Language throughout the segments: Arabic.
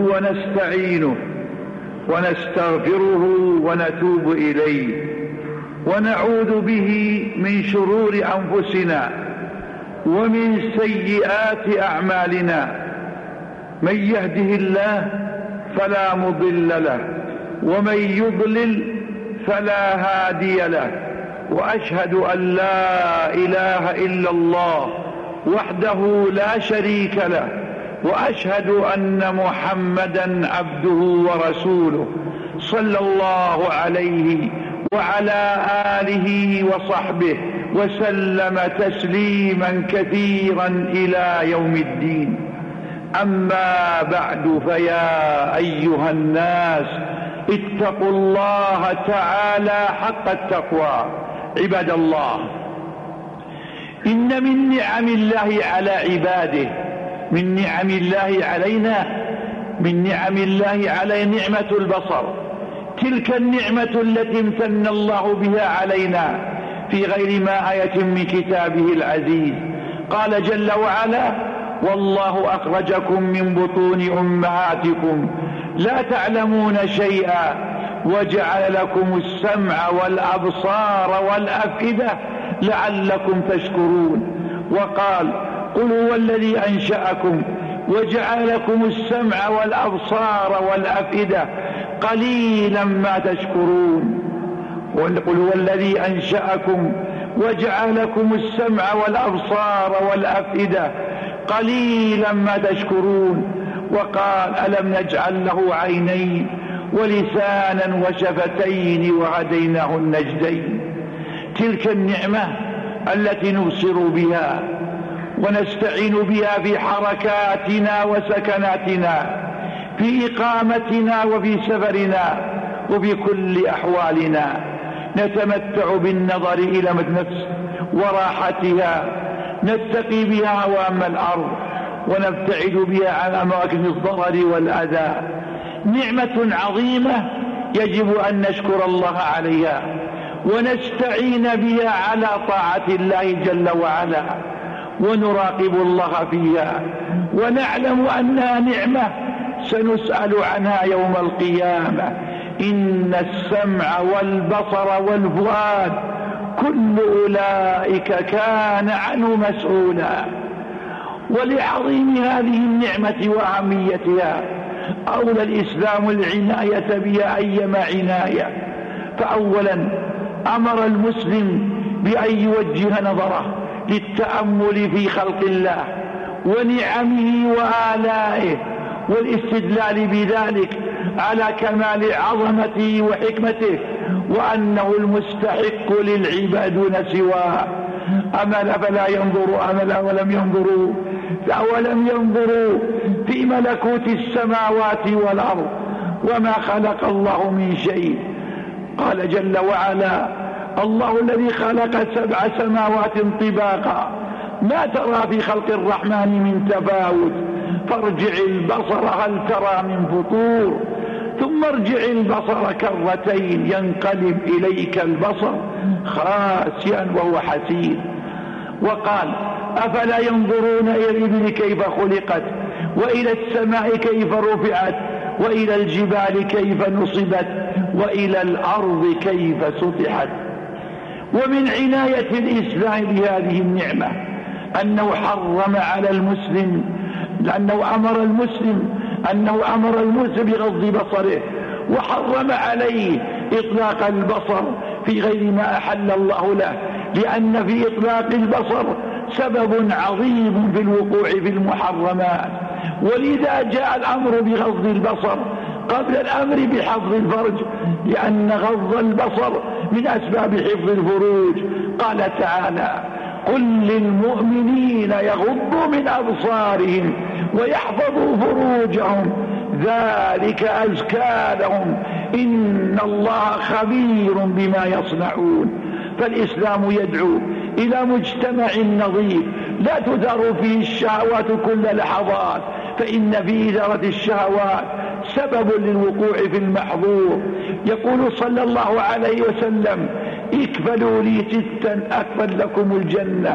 ونستعينه ونستغفره ونتوب إليه ونعوذ به من شرور أنفسنا ومن سيئات أعمالنا. من يهده الله فلا مضل له ومن يضلل فلا هادي له، وأشهد أن لا إله إلا الله وحده لا شريك له، وأشهد أن محمدا عبده ورسوله صلى الله عليه وعلى آله وصحبه وسلم تسليما كثيرا إلى يوم الدين. أما بعد، فيا أيها الناس اتقوا الله تعالى حق التقوى. عباد الله، إن من نعم الله على عباده، من نعم الله علينا، من نعم الله على نعمة البصر، تلك النعمة التي امتن الله بها علينا في غير ما آية من كتابه العزيز. قال جل وعلا: والله أخرجكم من بطون أمهاتكم لا تعلمون شيئا وجعل لكم السمع والأبصار والأفئدة لعلكم تشكرون. وقال: قل هو الذي أنشأكم وجعل لكم السمع والأبصار والأفئدة قليلا ما تشكرون. قل هو الذي أنشأكم وجعل لكم السمع والأبصار والأفئدة قليلا ما تشكرون. وقال: ألم نجعل له عينين ولسانا وشفتين وهديناه النجدين. تلك النعمة التي نبصر بها ونستعين بها في حركاتنا وسكناتنا، في إقامتنا وفي سفرنا وفي كل أحوالنا. نتمتع بالنظر إلى النفس وراحتها، نتقي بها عوام الأرض ونبتعد بها عن أماكن الضرر والأذى. نعمة عظيمة يجب أن نشكر الله عليها ونستعين بها على طاعة الله جل وعلا، ونراقب الله فيها، ونعلم أنها نعمة سنسأل عنها يوم القيامة. إن السمع والبصر والفؤاد كل أولئك كان عنه مسؤولا. ولعظيم هذه النعمة وأهميتها أولى الإسلام العناية بها أيما عناية. فأولا أمر المسلم بأن يوجه نظره للتأمل في خلق الله ونعمه وآلائه، والاستدلال بذلك على كمال عظمته وحكمته، وأنه المستحق للعباد دون سواه. أفلا ينظروا أولم ينظروا في ملكوت السماوات والأرض وما خلق الله من شيء. قال جل وعلا: الله الذي خلق 7 سماوات طباقا ما ترى في خلق الرحمن من تفاوت فارجع البصر هل ترى من فطور ثم ارجع البصر كرتين ينقلب إليك البصر خاسئا وهو حسير. وقال: أفلا ينظرون إلى الإبل كيف خلقت وإلى السماء كيف رفعت وإلى الجبال كيف نصبت وإلى الأرض كيف سطحت. ومن عناية الإسلام بهذه النعمة أنه حرم على المسلم، لأنه أمر المسلم بغض بصره، وحرم عليه إطلاق البصر في غير ما أحل الله له، لأن في إطلاق البصر سبب عظيم في الوقوع في المحرمات. ولذا جاء الأمر بغض البصر قبل الأمر بحفظ الفرج، لأن غض البصر من أسباب حفظ الفروج. قال تعالى: قل للمؤمنين يغضوا من أبصارهم ويحفظوا فروجهم ذلك أزكى لهم إن الله خبير بما يصنعون. فالإسلام يدعو إلى مجتمع نظيف لا تدار فيه الشهوات كل لحظات، فإن في إدارة الشهوات سبب للوقوع في المحظور. يقول صلى الله عليه وسلم: اكفلوا لي 6 أكفل لكم الجنة،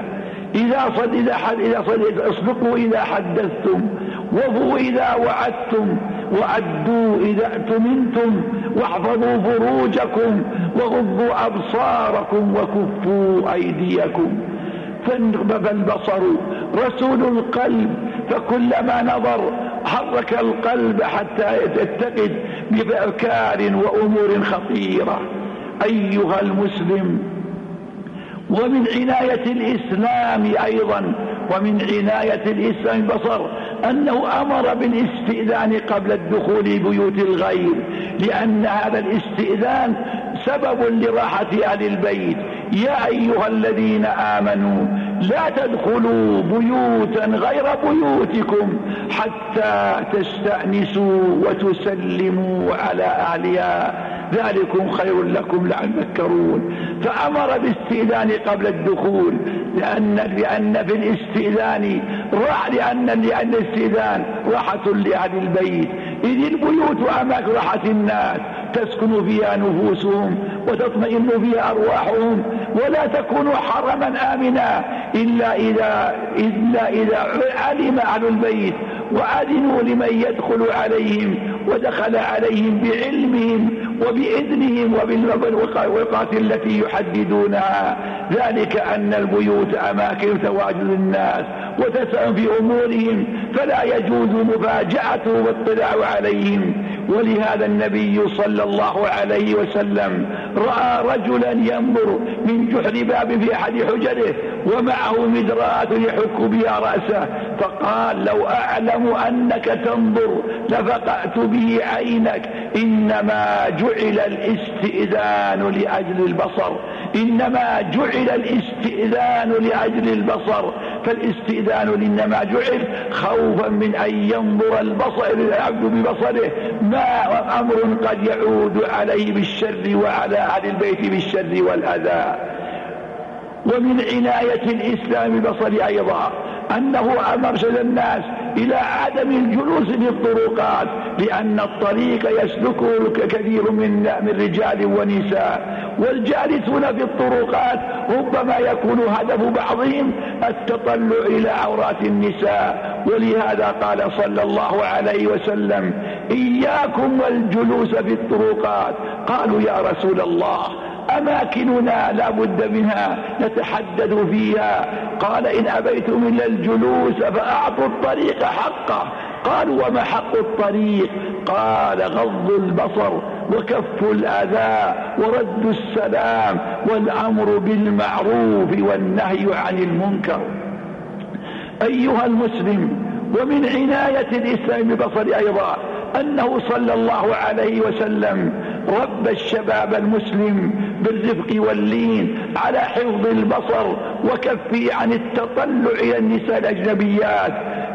اصدقوا إذا حدثتم، وفوا إذا وعدتم، وأدوا إذا اؤتمنتم واحفظوا فروجكم وغضوا أبصاركم وكفوا أيديكم. فالبصر رسول القلب، فكلما نظر حرك القلب حتى يتقد بأفكار وأمور خطيرة. أيها المسلم، ومن عناية الإسلام أيضا، ومن عناية الإسلام البصر أنه أمر بالاستئذان قبل الدخول بيوت الغير، لأن هذا الاستئذان سبب لراحة أهل البيت. يا أيها الذين آمنوا لا تدخلوا بيوتا غير بيوتكم حتى تستأنسوا وتسلموا على أهلها، ذلكم خير لكم لعلكم تذكرون. فأمر بالاستئذان قبل الدخول، لأن في الاستئذان لأن الاستئذان راحة لأهل البيت، إذ البيوت أماكن راحة الناس تسكن فيها نفوسهم وتطمئن فيها أرواحهم، ولا تكون حرما آمنا إلا إذا علم أهل البيت وأذنوا لمن يدخل عليهم ودخل عليهم بعلمهم وبإذنهم وبالوقات التي يحددونها، ذلك أن البيوت أماكن تواجد الناس وتسأل في أمورهم، فلا يجوز مفاجأته والاطلاع عليهم. ولهذا النبي صلى الله عليه وسلم رأى رجلا ينظر من جحر باب في أحد حجره ومعه مدرات يحك بها رأسه، فقال: لو أعلم أنك تنظر لفقأت به عينك. إنما جعل الاستئذان لأجل البصر، إنما جعل الاستئذان لأجل البصر. فالاستئذان إنما جعل خوفا من أن ينظر العبد ببصره ما أمر قد يعود عليه بالشر وعلى أهل البيت بالشر والأذى. ومن عناية الإسلام بالبصر أيضا أنه أرشد الناس إلى عدم الجلوس في الطرقات، لأن الطريق يسلكه كثير من رجال ونساء، والجالسون في الطرقات ربما يكون هدف بعضهم التطلع إلى عورات النساء. ولهذا قال صلى الله عليه وسلم: إياكم والجلوس في الطرقات. قالوا: يا رسول الله، أماكننا لا بد منها نتحدث فيها. قال: إن أبيتم إلا الجلوس فأعطوا الطريق حقه. قالوا: وما حق الطريق؟ قال: غض البصر وكف الأذى ورد السلام والأمر بالمعروف والنهي عن المنكر. أيها المسلم، ومن عناية الإسلام بالبصر أيضا أنه صلى الله عليه وسلم ربى الشباب المسلم بالرفق واللين على حفظ البصر وكفه عن التطلع إلى النساء الأجنبيات.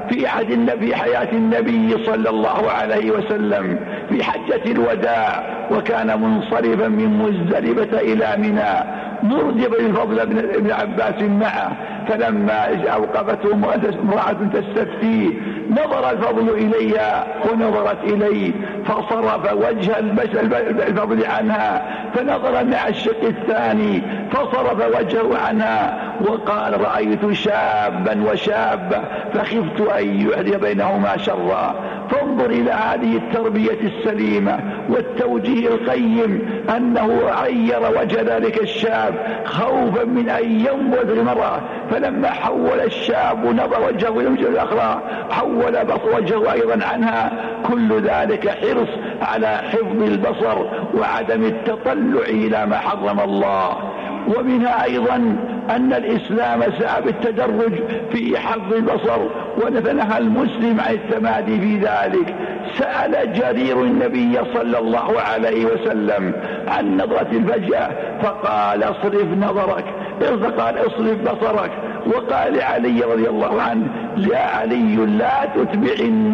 في حياة النبي صلى الله عليه وسلم في حجة الوداع، وكان منصرفا من مزدلفة إلى منى مرجب الفضل بن عباس معه، فلما أوقفته امرأة تستفتيه نظر الفضل إليها ونظرت إليه، فصرف وجه الفضل عنها، فنظر مع الشق الثاني فصرف وجهه عنها، وقال: رأيت شابا وشابة فخفت أن يحدث بينهما شرا. فانظر إلى هذه التربية السليمة والتوجيه القيم، أنه عير وجه ذلك الشاب خوفا من أن ينبذ المرأة، فلما حول الشاب نظر وجهه إلى الوجه الأخرى حول وجهه أيضا عنها. كل ذلك حرص على حفظ البصر وعدم التطلع إلى ما حرم الله. ومنها أيضا أن الإسلام سعى بالتدرج في حفظ البصر، ونهى المسلم عن التمادي في ذلك. سأل جرير النبي صلى الله عليه وسلم عن نظرة الفجأة فقال: اصرف نظرك، قال: اصرف بصرك. وقال لعلي رضي الله عنه: يا علي، لا تتبع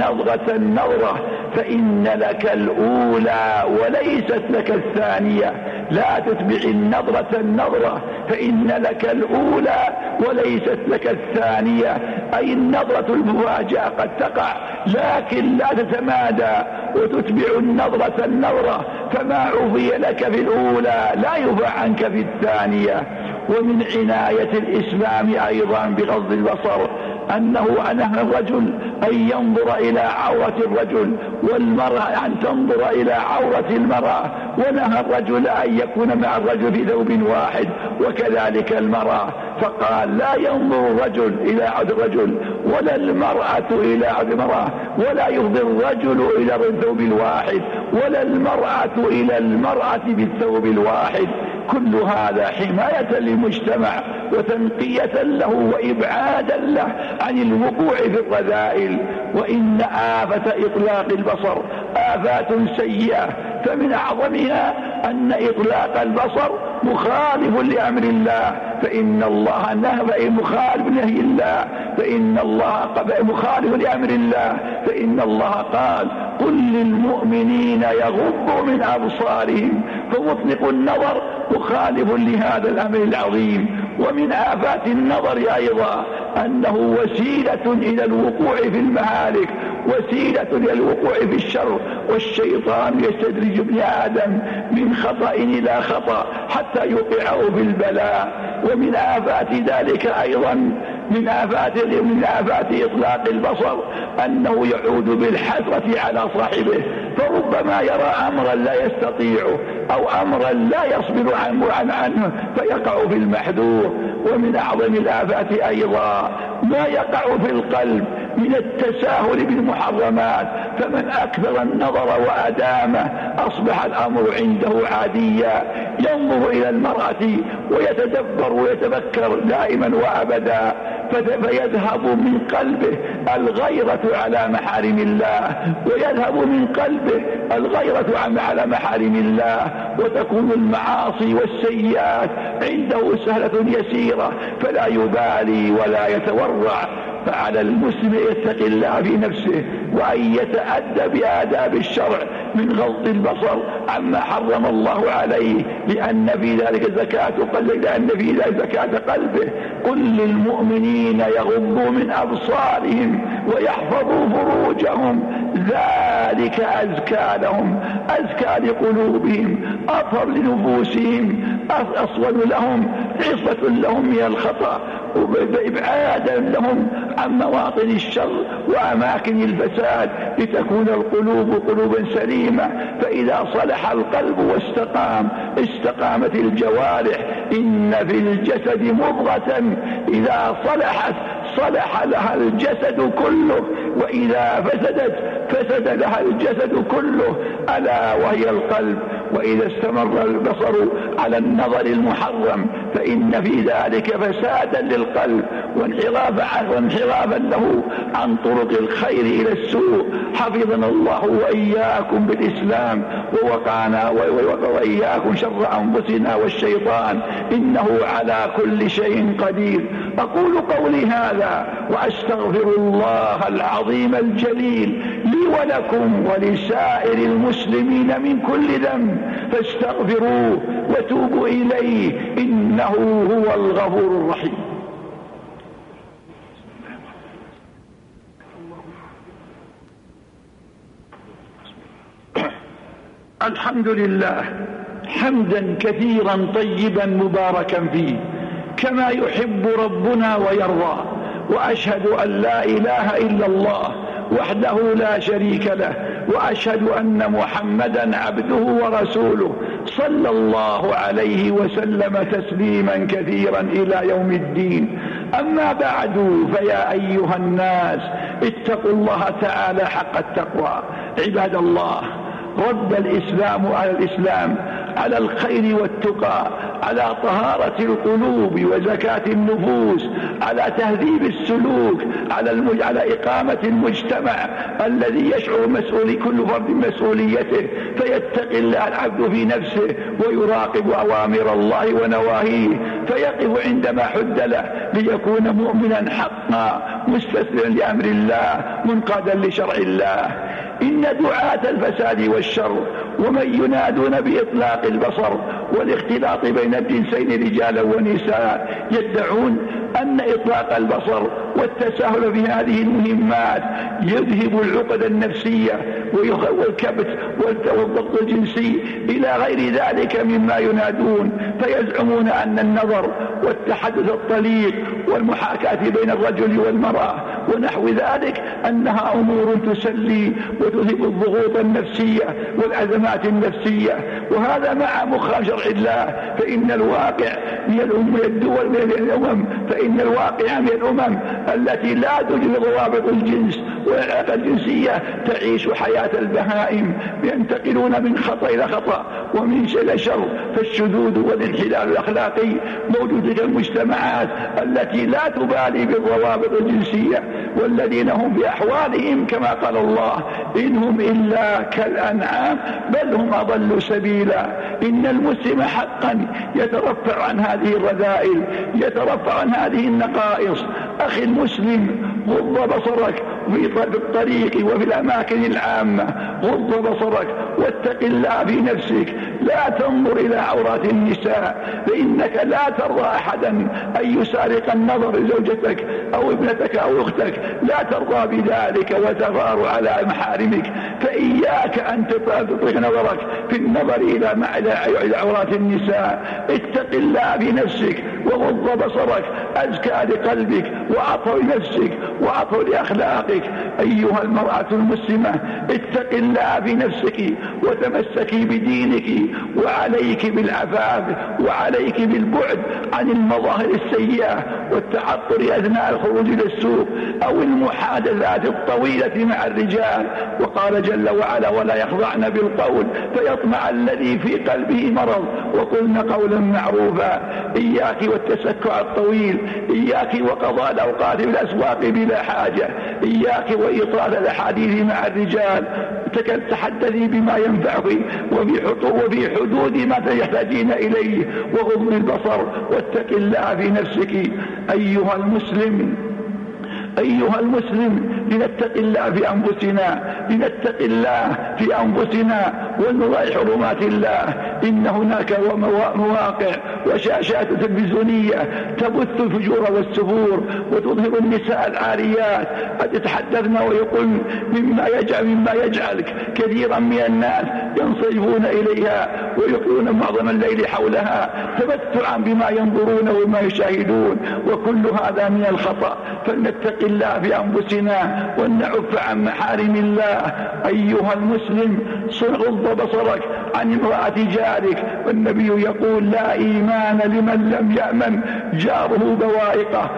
النظرة فإن لك الأولى وليست لك الثانية. لا تتبع النظرة فإن لك الأولى وليست لك الثانية، أي النظرة المفاجأة قد تقع، لكن لا تتمادى وتتبع النظرة، فما عفي لك في الأولى لا يفع عنك في الثانية. ومن عناية الإسلام أيضا بغض البصر أنه نهى الرجل أن ينظر إلى عورة الرجل، والمرأة أن تنظر إلى عورة المرأة، ونهى الرجل أن يكون مع الرجل في ثوب واحد، وكذلك المرأة. فقال لا ينظر الرجل إلى عورة الرجل ولا المرأة إلى عورة المرأة، ولا يفضي الرجل إلى الثوب الواحد ولا المرأة إلى المرأة بالثوب الواحد. كل هذا حماية للمجتمع وتنقية له وإبعادا له عن الوقوع في الرذائل. وإن آفة إطلاق البصر آفات سيئة، فمن أعظمها أن إطلاق البصر مخالف لأمر الله، فإن الله نهى مخالف لنهي الله، فإن الله مخالف لأمر الله، فإن الله قال قل للمؤمنين يغضوا من أبصارهم، فمطلق النظر مخالف لهذا الأمر العظيم. ومن آفات النظر أيضا أنه وسيلة إلى الوقوع في المهالك، وسيلة إلى الوقوع في الشر، والشيطان يستدرج ابن آدم من خطأ إلى خطأ حتى يوقعه في البلاء. ومن آفات ذلك أيضا من آفات إطلاق البصر أنه يعود بالحسرة على صاحبه، فربما يرى أمرا لا يستطيعه أو أمرا لا يصبر عنه فيقع في المحذور. ومن أعظم الآفات أيضا ما يقع في القلب من التساهل بالمحرمات، فمن أكثر النظر وأدامه أصبح الأمر عنده عاديا، ينظر إلى المرأة ويتدبر ويتفكر دائما وأبدا، فيذهب من قلبه الغيرة على محارم الله، ويذهب من قلبه الغيرة على محارم الله، وتكون المعاصي والسيئات عنده سهلة يسيرة فلا يبالي ولا يتورع. فعلى المسلم يتقي الله في نفسه وأن يتأدى بآداب الشرع من غض البصر عما حرم الله عليه، لأن في ذلك زكاة قلبه. قل للمؤمنين يغضوا من أبصارهم ويحفظوا فروجهم ذلك أزكى لهم، أزكى لقلوبهم، أطهر لنفوسهم، أصون لهم، عصمة لهم من الخطأ، وإبعادا لهم عن مواطن الشر وأماكن الفساد، لتكون القلوب قلوبا سليمة. فإذا صلح القلب واستقام استقامت الجوارح. إن في الجسد مضغة إذا صلحت صلح لها الجسد كله، وإذا فسدت فسد لها الجسد كله، ألا وهي القلب. وإذا استمر البصر على النظر المحرم فإن في ذلك فسادا للقلب وانحرافا له عن طرق الخير إلى السوء. حفظنا الله وإياكم بالإسلام ووقانا وإياكم شر أنفسنا والشيطان، إنه على كل شيء قدير. أقول قولي هذا وأستغفر الله العظيم الجليل لي ولكم ولسائر المسلمين من كل ذنب، فاستغفروه وتوبوا إليه إنه هو الغفور الرحيم. الحمد لله حمدا كثيرا طيبا مباركا فيه كما يحب ربنا ويرضى، وأشهد أن لا إله إلا الله وحده لا شريك له، وأشهد أن محمدا عبده ورسوله صلى الله عليه وسلم تسليما كثيرا إلى يوم الدين. أما بعد، فيا أيها الناس اتقوا الله تعالى حق التقوى. عباد الله، رد الإسلام على الإسلام على الخير والتقى، على طهارة القلوب وزكاة النفوس، على تهذيب السلوك، على إقامة المجتمع الذي يشعر كل فرد مسؤوليته، فيتقي الله العبد في نفسه ويراقب أوامر الله ونواهيه، فيقف عندما حد له ليكون مؤمنا حقا مستسلما لأمر الله منقادا لشرع الله. إن دعاة الفساد والشر ومن ينادون بإطلاق البصر والاختلاط بين الجنسين رجالا ونساء يدعون أن إطلاق البصر والتساهل في هذه المهمات يذهب العقد النفسية والكبت والضغط الجنسي إلى غير ذلك مما ينادون، فيزعمون أن النظر والتحدث الطليق والمحاكاة بين الرجل والمرأة ونحو ذلك، أنها أمور تسلي وتذهب الضغوط النفسية والأزمات النفسية، وهذا مع مخالف شرع الله. فإن الواقع من الدول من الأمم، فإن الواقع من الأمم التي لا توجد ضوابط الجنس والعلاقة الجنسية تعيش حياة البهائم، ينتقلون من خطأ إلى خطأ ومن شر إلى شر. فالشذوذ والانحلال الأخلاقي موجود في المجتمعات التي لا تبالي بالضوابط الجنسية، والذين هم بأحوالهم كما قال الله: إنهم إلا كالأنعام بل هم أضل سبيلا. إن المسلم حقا يترفع عن هذه الرذائل، يترفع عن هذه النقائص. أخي المسلم، غض بصرك في الطريق وفي الأماكن العامة، غض بصرك واتق الله في نفسك، لا تنظر إلى عورات النساء، فإنك لا ترضى أحدا أن يسارق النظر لزوجتك أو ابنتك أو أختك، لا ترضى بذلك وتغار على محارمك. فإياك أن تطلق نظرك في النظر إلى عورات النساء. اتق الله في نفسك وغض بصرك، أزكى لقلبك وأطهر لنفسك وأطهر لأخلاقك. أيها المرأة المسلمة، اتق الله في نفسك وتمسكي بدينك، وعليك بالعفاف، وعليك بالبعد عن المظاهر السيئة والتعطر أثناء الخروج إلى السوق أو المحادثات الطويلة مع الرجال. وقال جل وعلا: ولا يخضعن بالقول فيطمع الذي في قلبه مرض وقلن قولا معروفا. إياك والتسكع الطويل، إياك وقضاء الأوقات في الأسواق بلا حاجة، إياك وإطالة الحديث مع الرجال. تحدثي بما ينفعك وفي حدود ما تحتاجين إليه، وغض البصر واتق الله في نفسك. أيها المسلم، لنتق الله في أنفسنا، لنتق الله في أنفسنا ونراعي حرمات الله. إن هناك مواقع وشاشات تلفزيونية تبث الفجور والسفور وتظهر النساء العاريات، قد يتحدثن ويقول مما يجعلك كثيرا من الناس ينصرفون إليها ويقولون معظم الليل حولها تمتعا بما ينظرون وما يشاهدون، وكل هذا من الخطأ. فلنتق الله في أنفسنا ونعف عن محارم الله. أيها المسلم، غض بصرك عن امرأة جارك، والنبي يقول: لا إيمان لمن لم يأمن جاره بوائقه،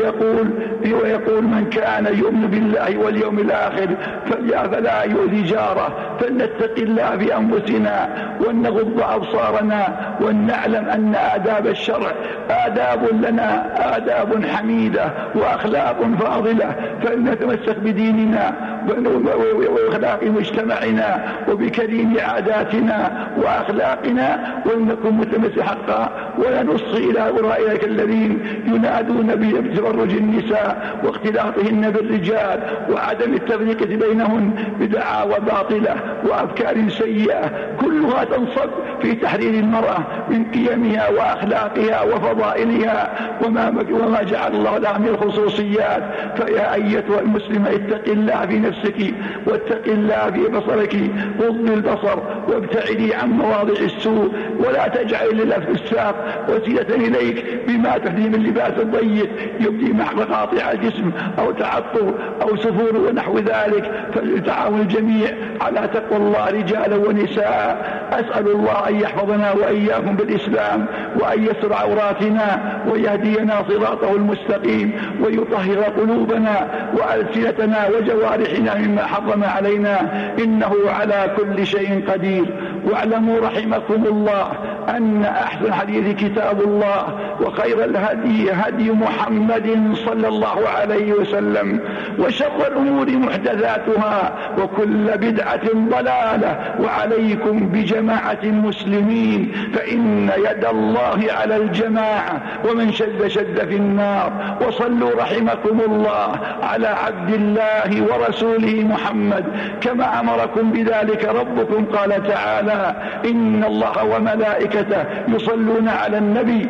ويقول من كان يؤمن بالله واليوم الآخر فلا يؤذي جاره. فلنتق الله في أنفسنا ونغض أبصارنا ونعلم أن آداب الشرع آداب لنا، آداب حميدة وأخلاق فاضلة. فلنتمسك بديننا وأخلاق مجتمعنا وبكريم عاداتنا وأخلاقنا، ولنكن متمسك حقا، ولا نصغي إلى أولئك الذين ينادون بتبرج النساء واختلاطهن بالرجال وعدم التفرقة بينهن بدعاوى باطلة وأفكار سيئة، كلها تنصب في تحرير المرأة من قيمها وأخلاقها وفضائلها وما جعل الله لها من الخصوصيات. فيا أيتها المسلمة، اتق الله في نفسك واتق الله في بصرك، غض البصر وابتعدي عن مواضع السوء، ولا تجعل للأفساق وسيلة إليك بما تحدي من لباس الضيق يبدي مقاطع الجسم أو تعطر أو سفور ونحو ذلك. فليتعاون الجميع على تقوى الله رجالا ونساء. أسأل الله أن يحفظنا وإياكم بالإسلام، وأن يستر عوراتنا ويهدينا صراطه المستقيم، ويطهر قلوبنا وألسنتنا وجوارحنا مما حرم علينا، إنه على كل شيء قدير. واعلموا رحمكم الله أن أحسن الحديث كتاب الله، وخير الهدي هدي محمد صلى الله عليه وسلم، وشر الأمور محدثاتها، وكل بدعة ضلالة. وعليكم بجماعة المسلمين، فإن يد الله على الجماعة، ومن شد في النار. وصلوا رحمكم الله على عبد الله ورسوله محمد كما أمركم بذلك ربكم. قال تعالى: إن الله وملائكته وملائكته يصلون على النبي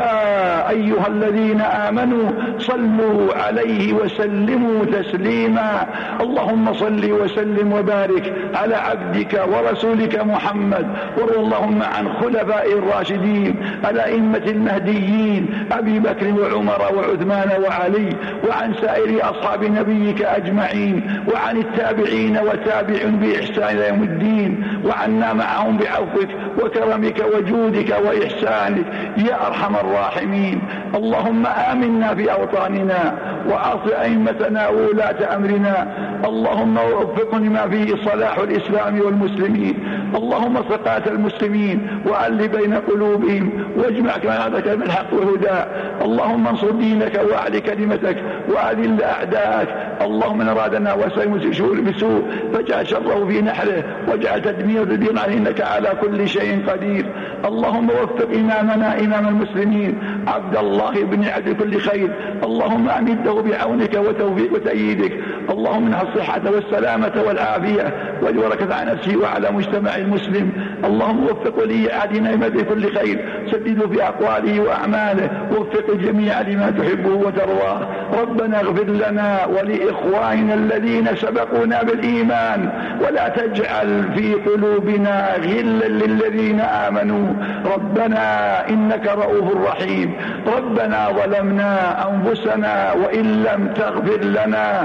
يا أيها الذين آمنوا صلوا عليه وسلموا تسليما. اللهم صل وسلم وبارك على عبدك ورسولك محمد، وارض اللهم عن خلفاء الراشدين الأئمة المهديين أبي بكر وعمر وعثمان وعلي، وعن سائر أصحاب نبيك أجمعين، وعن التابعين وتابعين بإحسان يوم الدين، وعنا معهم بعفوك وكرمك وجودك وإحسانك يا أرحم الراحمين. اللهم آمنا في أوطاننا وأصل أئمتنا وولاة أمرنا، اللهم وفقنا ما فيه صلاح الإسلام والمسلمين، اللهم ثقات المسلمين وألف بين قلوبهم واجمع كلمتك بالحق والهدى، اللهم انصر دينك وأعل كلمتك وأذل أعداءك، اللهم من أرادنا وسيء بسوء فاجعل شره في نحره واجعل تدمير الدين عنه إنك على كل شيء قدير. اللهم وفق إمامنا إمام المسلمين عبد الله بن عبد كل خير، اللهم أمده بعونك وتوفيق وتأييدك، اللهم منها الصحة والسلامة والعافية والبركة على نفسه وعلى مجتمع المسلم. اللهم وفق ولي عهدنا بكل خير، سدده في أقواله وأعماله، وفق الجميع لما تحبه وترضاه. ربنا اغفر لنا ولإخواننا الذين سبقونا بالإيمان، ولا تجعل في قلوبنا غلا للذين آمنوا، ربنا إنك رؤوف رحيم. ربنا ظلمنا أنفسنا وإن لم تغفر لنا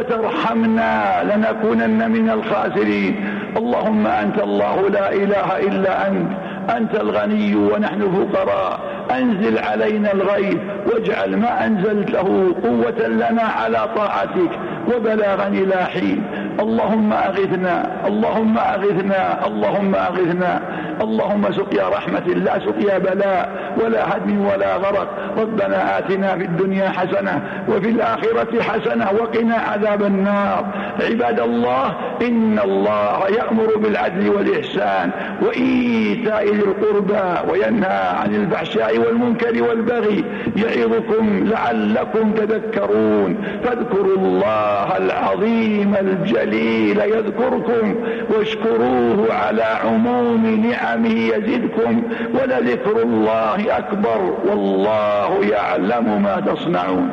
وترحمنا لنكونن من الخاسرين. اللهم أنت الله لا إله إلا أنت الغني ونحن الفقراء، أنزل علينا الغيث واجعل ما أنزلته قوة لنا على طاعتك وبلاغا إلى حين. اللهم أغثنا اللهم أغثنا اللهم أغثنا، اللهم سقيا رحمة لا سقيا بلاء ولا هدم ولا غرق. ربنا آتنا في الدنيا حسنة وفي الآخرة حسنة وقنا عذاب النار. عباد الله، إن الله يأمر بالعدل والإحسان وإيتاء ذي القربى وينهى عن الفحشاء والمنكر والبغي يعظكم لعلكم تذكرون. فاذكروا الله العظيم الجليل يذكركم واشكروه على عموم نعمه يزدكم، ولذكر الله أكبر والله يعلم ما تصنعون.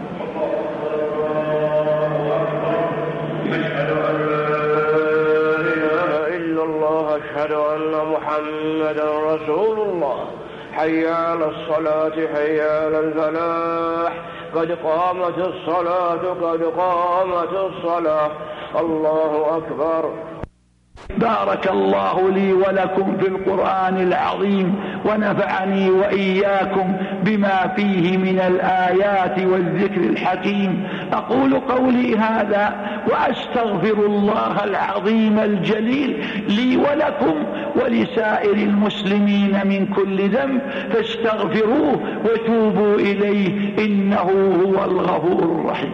أشهد أن لا إله إلا الله، أشهد أن محمدا رسول الله. حي على الصلاة حي على الفلاح، قد قامت الصلاة قد قامت الصلاة، الله أكبر. بارك الله لي ولكم في القرآن العظيم، ونفعني وإياكم بما فيه من الآيات والذكر الحكيم. أقول قولي هذا وأستغفر الله العظيم الجليل لي ولكم ولسائر المسلمين من كل ذنب، فاستغفروه وتوبوا إليه إنه هو الغفور الرحيم.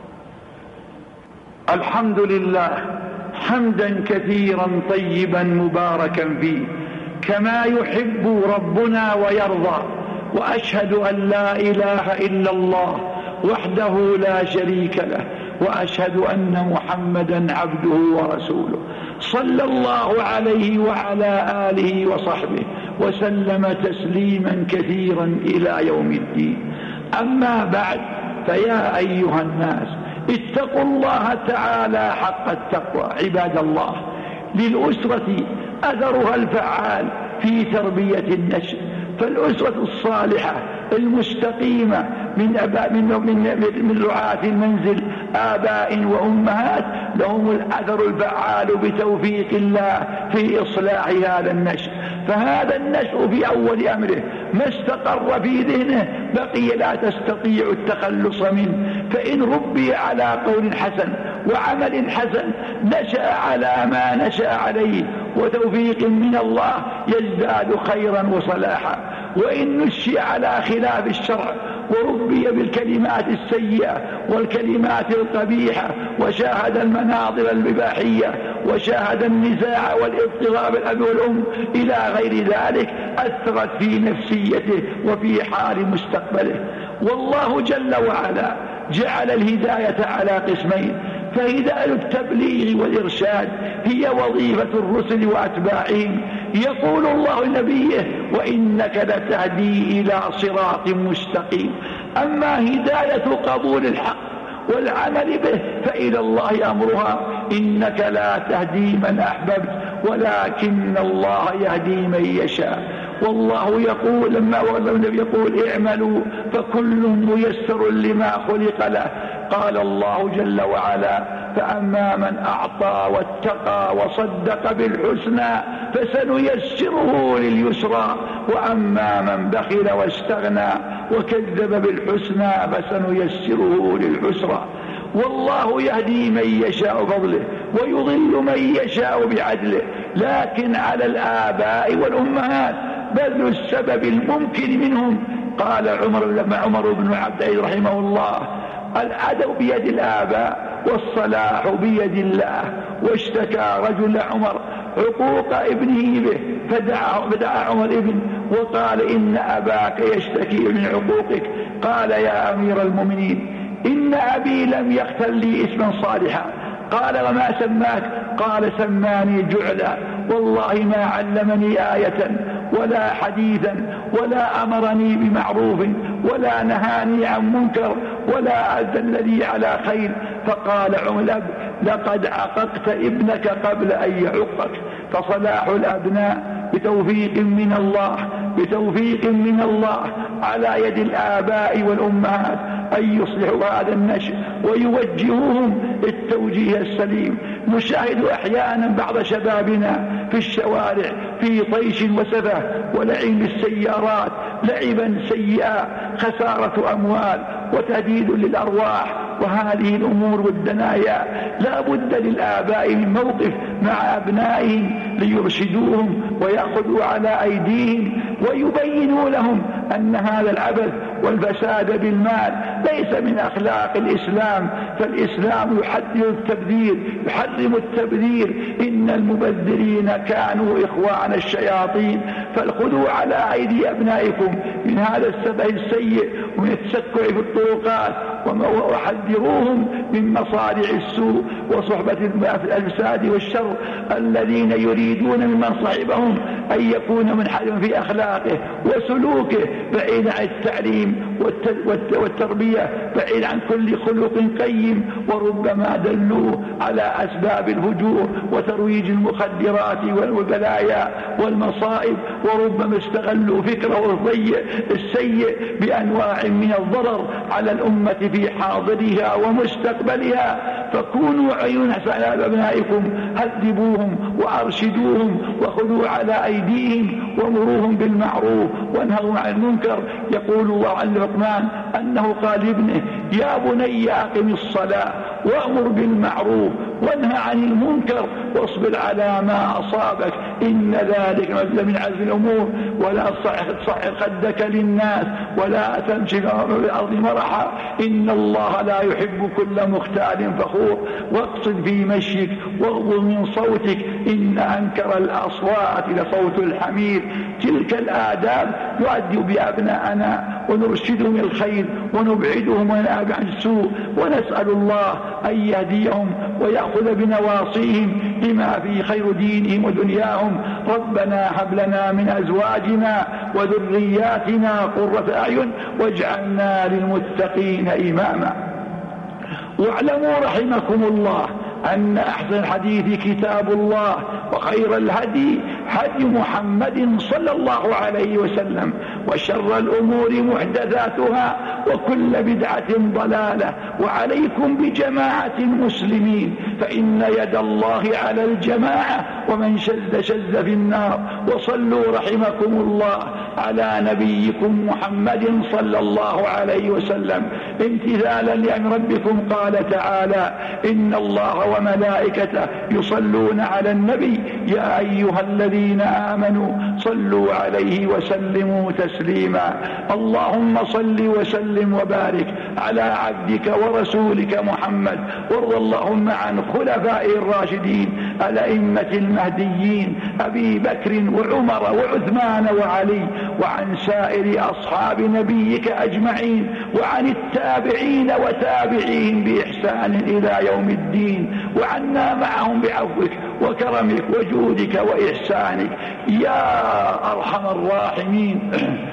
الحمد لله حمدا كثيرا طيبا مباركا فيه كما يحب ربنا ويرضى، وأشهد أن لا إله إلا الله وحده لا شريك له، وأشهد أن محمدا عبده ورسوله، صلى الله عليه وعلى آله وصحبه وسلم تسليما كثيرا إلى يوم الدين. أما بعد، فيا أيها الناس اتقوا الله تعالى حق التقوى. عباد الله، للأسرة أثرها الفعال في تربية النشء، فالأسرة الصالحة المستقيمة من رعاة المنزل آباء وأمهات لهم الأثر الفعال بتوفيق الله في إصلاح هذا النشء. فهذا النشء في أول أمره ما استقر في ذهنه بقي لا تستطيع التخلص منه، فإن ربي على قول حسن وعمل حسن نشأ على ما نشأ عليه وتوفيق من الله يزداد خيرا وصلاحا، وإن نشأ على خلاف الشرع وربي بالكلمات السيئة والكلمات القبيحة وشاهد المناظر الإباحية وشاهد النزاع والاضطراب الأب والأم إلى غير ذلك، أثرت في نفسيته وفي حال مستقبله. والله جل وعلا جعل الهداية على قسمين، فهداية التبليغ والإرشاد هي وظيفة الرسل وأتباعهم يقول الله لنبيه: وإنك لتهدي إلى صراط مستقيم. أما هداية قبول الحق والعمل به فإلى الله أمرها: إنك لا تهدي من أحببت ولكن الله يهدي من يشاء. والله يقول لما النبي يقول: اعملوا فكل ميسر لما خلق له. قال الله جل وعلا: فأما من أعطى واتقى وصدق بالحسنى فسنيسره لليسرى، وأما من بخل واستغنى وكذب بالحسنى فسنيسره للعسرى. والله يهدي من يشاء بفضله ويضل من يشاء بعدله، لكن على الآباء والأمهات بذل السبب الممكن منهم. قال عمر بن عبد العزيز رحمه الله: العدو بيد الآباء والصلاح بيد الله. واشتكى رجل عمر عقوق ابنه به فدعا عمر ابن وقال: إن أباك يشتكي من عقوقك. قال: يا أمير المؤمنين، إن أبي لم يختر لي اسما صالحا. قال: وما سماك؟ قال: سماني جعلا. والله ما علمني آية ولا حديثا ولا أمرني بمعروف ولا نهاني عن منكر ولا أدلني على خير. فقال عمر: لقد عققت ابنك قبل أن يعقك. فصلاح الأبناء بتوفيق من الله على يد الآباء والأمهات أن يصلحوا هذا النشء ويوجهوهم التوجيه السليم. نشاهد أحيانا بعض شبابنا في الشوارع في طيش وسفه ولعب بالسيارات لعبا سيئا، خسارة أموال وتهديد للأرواح. وهذه الأمور والدنايا لا بد للآباء من موقف مع أبنائهم ليرشدوهم ويأخذوا على أيديهم ويبينوا لهم أن هذا العبث والفساد بالمال ليس من أخلاق الإسلام، فالإسلام يحرم التبذير. إن المبذرين كانوا إخوان الشياطين. فخذوا على أيدي أبنائكم من هذا السبع السيء ومن التسكع في الطرقات، وحذروهم من مصارع السوء وصحبة الفساد والشر الذين يريدون ممن صاحبهم أن يكون منحرفا في أخلاقه وسلوكه، بعيد عن التعليم والتربية، بعيد عن كل خلق قيم. وربما دلوا على أسباب الهجور وترويج المخدرات والبلايا والمصائب، وربما استغلوا فكره السيء بأنواع من الضرر على الأمة في حاضرها ومستقبلها. فكونوا عيون على أبنائكم، هذبوهم وأرشدوهم وخذوا على أيديهم ومروهم بالمعروف وانهوا عن المنكر. يقول الله عن لقمان أنه قال لابنه: يا بني أقم الصلاة وأمر بالمعروف وانهى عن المنكر واصبر على ما أصابك إن ذلك من عزم الأمور. ولا تصعر خدك للناس ولا تمشي في الأرض مرحا إن الله لا يحب كل مختال فخور. واقصد في مشيك واغضض من صوتك إن أنكر الأصوات لصوت الحمير. تلك الآداب نؤدب بأبنائنا ونرشدهم الخير ونبعدهم عن السوء، ونسأل الله أن يهديهم ويأخذ بنواصيهم لما في خير دينهم ودنياهم. ربنا هب لنا من أزواجنا وذرياتنا قرة أعين واجعلنا للمتقين إماما. واعلموا رحمكم الله أن أحسن الحديث كتاب الله، وخير الهدي هدي محمد صلى الله عليه وسلم، وشر الأمور محدثاتها وكل بدعة ضلالة. وعليكم بجماعة المسلمين فإن يد الله على الجماعة، ومن شذ شذ في النار. وصلوا رحمكم الله على نبيكم محمد صلى الله عليه وسلم امتثالا لأمر ربكم. قال تعالى: إن الله وملائكته يصلون على النبي يا أيها الذين آمنوا صلوا عليه وسلموا تسليما. اللهم صل وسلم وبارك على عبدك ورسولك محمد، وارض اللهم عن خلفائه الراشدين الأئمة المهديين أبي بكر وعمر وعثمان وعلي، وعن سائر أصحاب نبيك أجمعين، وعن التابعين وتابعيهم بإحسان إلى يوم الدين، وعنا معهم بعفوك وكرمك وجودك وإحسانك يا أرحم الراحمين.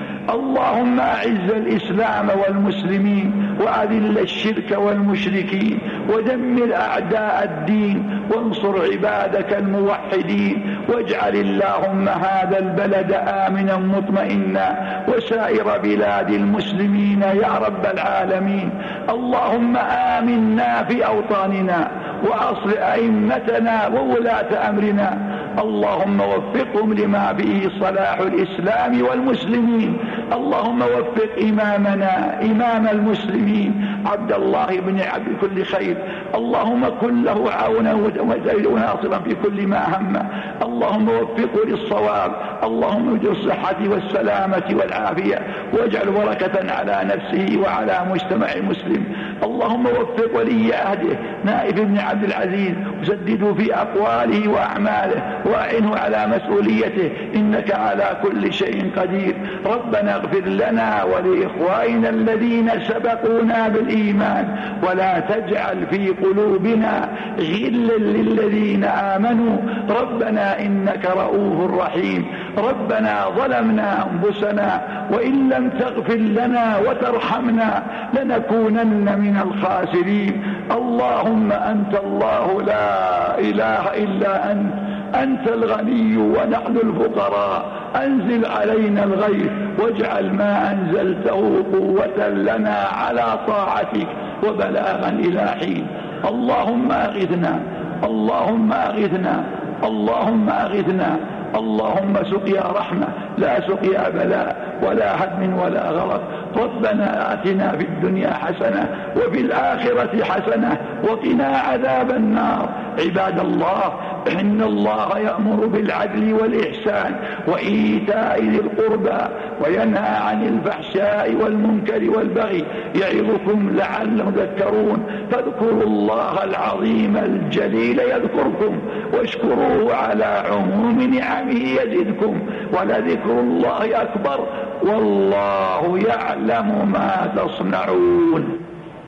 اللهم أعز الإسلام والمسلمين وأذل الشرك والمشركين ودمر أعداء الدين وانصر عبادك الموحدين، واجعل اللهم هذا البلد آمنا مطمئنا وسائر بلاد المسلمين يا رب العالمين. اللهم آمنا في أوطاننا وأصلح أئمتنا وولاة أمرنا، اللهم وفقهم لما فيه صلاح الإسلام والمسلمين. اللهم وفق إمامنا إمام المسلمين عبد الله بن عبد كل خير، اللهم كن له عونا وناصرا في كل ما همه، اللهم وفقه للصواب، اللهم اجعل الصحة والسلامة والعافية، واجعل بركة على نفسه وعلى مجتمع المسلم. اللهم وفق ولي عهده نائف بن عبد العزيز، وسدده في أقواله وأعماله، وأعنه على مسؤوليته، إنك على كل شيء قدير. ربنا اغفر لنا ولإخواننا الذين سبقونا بالإيمان، ولا تجعل في قلوبنا غلا للذين آمنوا، ربنا إنك رؤوف رحيم. ربنا ظلمنا أنفسنا وإن لم تغفر لنا وترحمنا لنكونن من الخاسرين. اللهم أنت الله لا إله إلا أنت الغني ونحن الفقراء، أنزل علينا الغيث واجعل ما أنزلته قوة لنا على طاعتك وبلاغا إلى حين. اللهم أغثنا، اللهم أغثنا، اللهم أغثنا، اللهم سقيا رحمة لا سقيا بلاء ولا هدم ولا غرق. ربنا آتنا في الدنيا حسنة وفي الآخرة حسنة وقنا عذاب النار. عباد الله، إن الله يأمر بالعدل والإحسان وإيتاء ذي القربى وينهى عن الفحشاء والمنكر والبغي، يعظكم لعلكم تذكرون. فاذكروا الله العظيم الجليل يذكركم، واشكروه على عموم نعمه يزدكم، ولذكر الله أكبر، والله يعلم ما تصنعون.